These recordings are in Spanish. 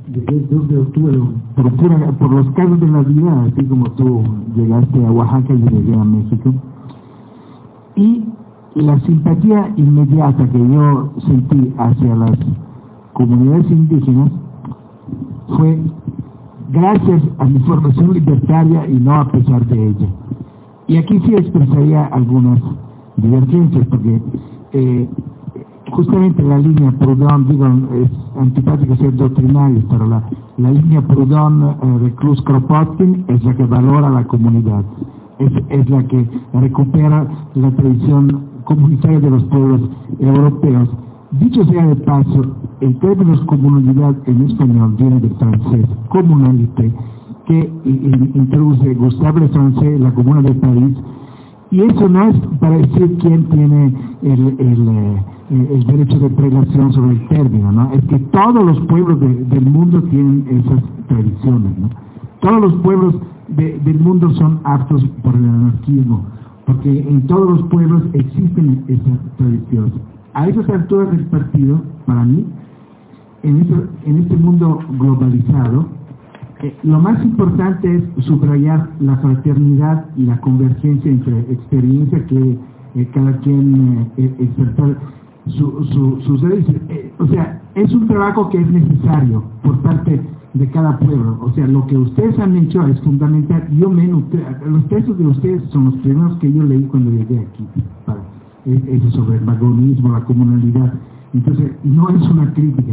Desde 2 de octubre, por los casos de la vida, así como tú llegaste a Oaxaca y llegué a México. Y la simpatía inmediata que yo sentí hacia las comunidades indígenas fue gracias a mi formación libertaria y no a pesar de ella. Y aquí sí expresaría algunas divergencias, porque justamente la línea Proudhon, digo, es antipático ser doctrinario, pero la línea Proudhon, Reclus, Kropotkin es la que valora la comunidad, es la que recupera la tradición comunitaria de los pueblos europeos. Dicho sea de paso, el término comunidad en español viene del francés communalité, que introduce Gustave Le Français, la Comuna de París, y eso no es para decir quién tiene el derecho de prelación sobre el término, ¿no? Es que todos los pueblos del mundo tienen esas tradiciones, ¿no? Todos los pueblos del mundo son aptos por el anarquismo, porque en todos los pueblos existen esas tradiciones. A esas alturas del partido, para mí, en este mundo globalizado, lo más importante es subrayar la fraternidad y la convergencia entre experiencia que cada quien expresar sus raíces. O sea, es un trabajo que es necesario por parte de cada pueblo. O sea, lo que ustedes han hecho es fundamental. Los textos de ustedes son los primeros que yo leí cuando llegué aquí, eso sobre el vagonismo, la comunalidad. Entonces, no es una crítica.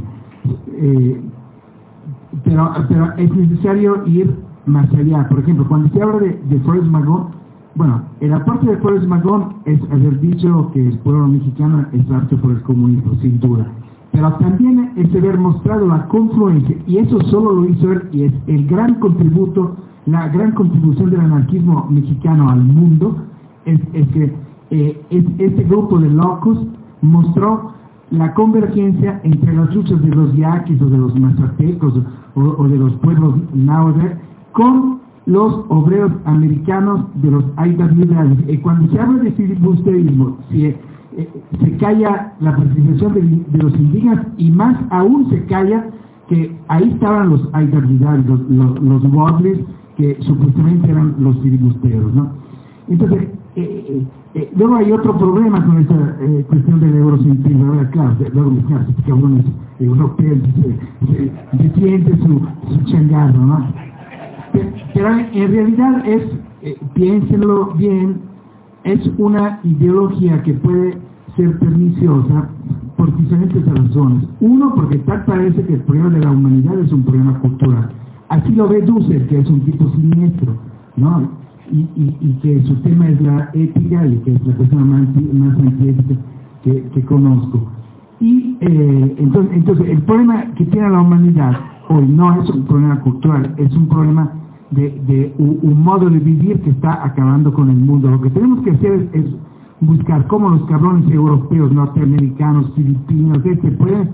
Pero es necesario ir más allá. Por ejemplo, cuando se habla de Flores Magón, bueno, el aporte de Flores Magón es haber dicho que el pueblo mexicano es apto por el comunismo, sin duda. Pero también es haber mostrado la confluencia, y eso solo lo hizo él, y es el gran contributo, la gran contribución del anarquismo mexicano al mundo, es que este grupo de locos mostró la convergencia entre las luchas de los yaquis o de los mazatecos o de los pueblos náhuatl con los obreros americanos de los IWW. Y cuando se habla de filibusterismo, se calla la participación de los indígenas, y más aún se calla que ahí estaban los IWW, los Wobblis, que supuestamente eran los filibusteros, ¿no? Entonces, luego hay otro problema con esta cuestión del eurocentrismo. Ahora, claro, luego los cabrones europeos defienden su changarro, ¿no? Pero en realidad piénsenlo bien, es una ideología que puede ser perniciosa por diferentes razones. Uno, porque tal parece que el problema de la humanidad es un problema cultural. Así lo ve Dussel, que es un tipo siniestro, ¿no? Y que su tema es la ética, y que es la persona más antiética que conozco. Y entonces el problema que tiene la humanidad hoy no es un problema cultural, es un problema de un modo de vivir que está acabando con el mundo. Lo que tenemos que hacer es buscar cómo los cabrones europeos, norteamericanos, filipinos, se pueden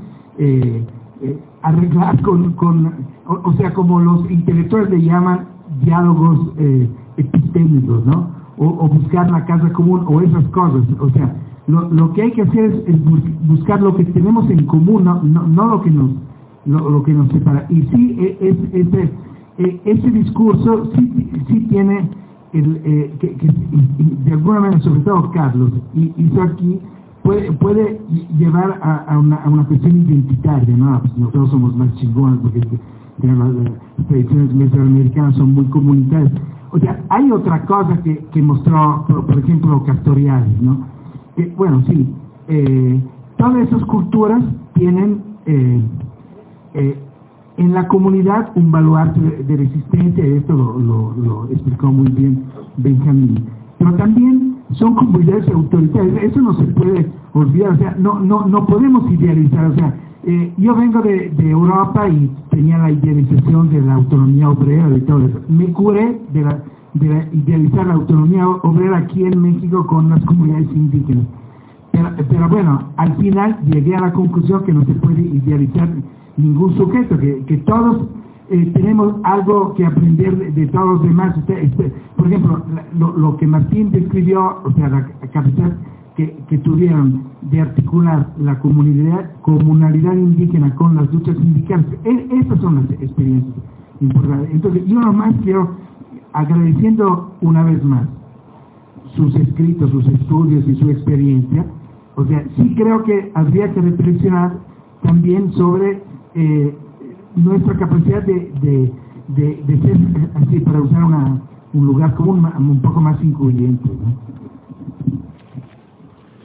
arreglar o sea, como los intelectuales le llaman diálogos epistémicos, ¿no? O buscar la casa común, o esas cosas. O sea, lo que hay que hacer es buscar lo que tenemos en común, no lo que nos separa. Y sí, ese discurso sí tiene que de alguna manera, sobre todo Carlos hizo aquí, puede llevar a una cuestión identitaria, ¿no? Pues nosotros somos más chingones porque las tradiciones mesoamericanas son muy comunitarias. O sea, hay otra cosa que mostró, por ejemplo, Castoriadis, ¿no? Bueno, sí, todas esas culturas tienen en la comunidad un baluarte de resistencia, y esto lo explicó muy bien Benjamín. Pero también son comunidades autoritarias, eso no se puede olvidar. O sea, no podemos idealizar. O sea, yo vengo de Europa y tenía la idealización de la autonomía obrera y todo eso. Me curé de idealizar la autonomía obrera aquí en México con las comunidades indígenas. Pero bueno, al final llegué a la conclusión que no se puede idealizar ningún sujeto, que todos tenemos algo que aprender de todos los demás. Por ejemplo, lo que Martín describió, o sea, la que tuvieron de articular la comunalidad indígena con las luchas sindicales. Estas son las experiencias importantes. Entonces, yo nomás quiero, agradeciendo una vez más sus escritos, sus estudios y su experiencia, o sea, sí creo que habría que reflexionar también sobre nuestra capacidad de ser, así, para usar un lugar común un poco más incluyente, ¿no?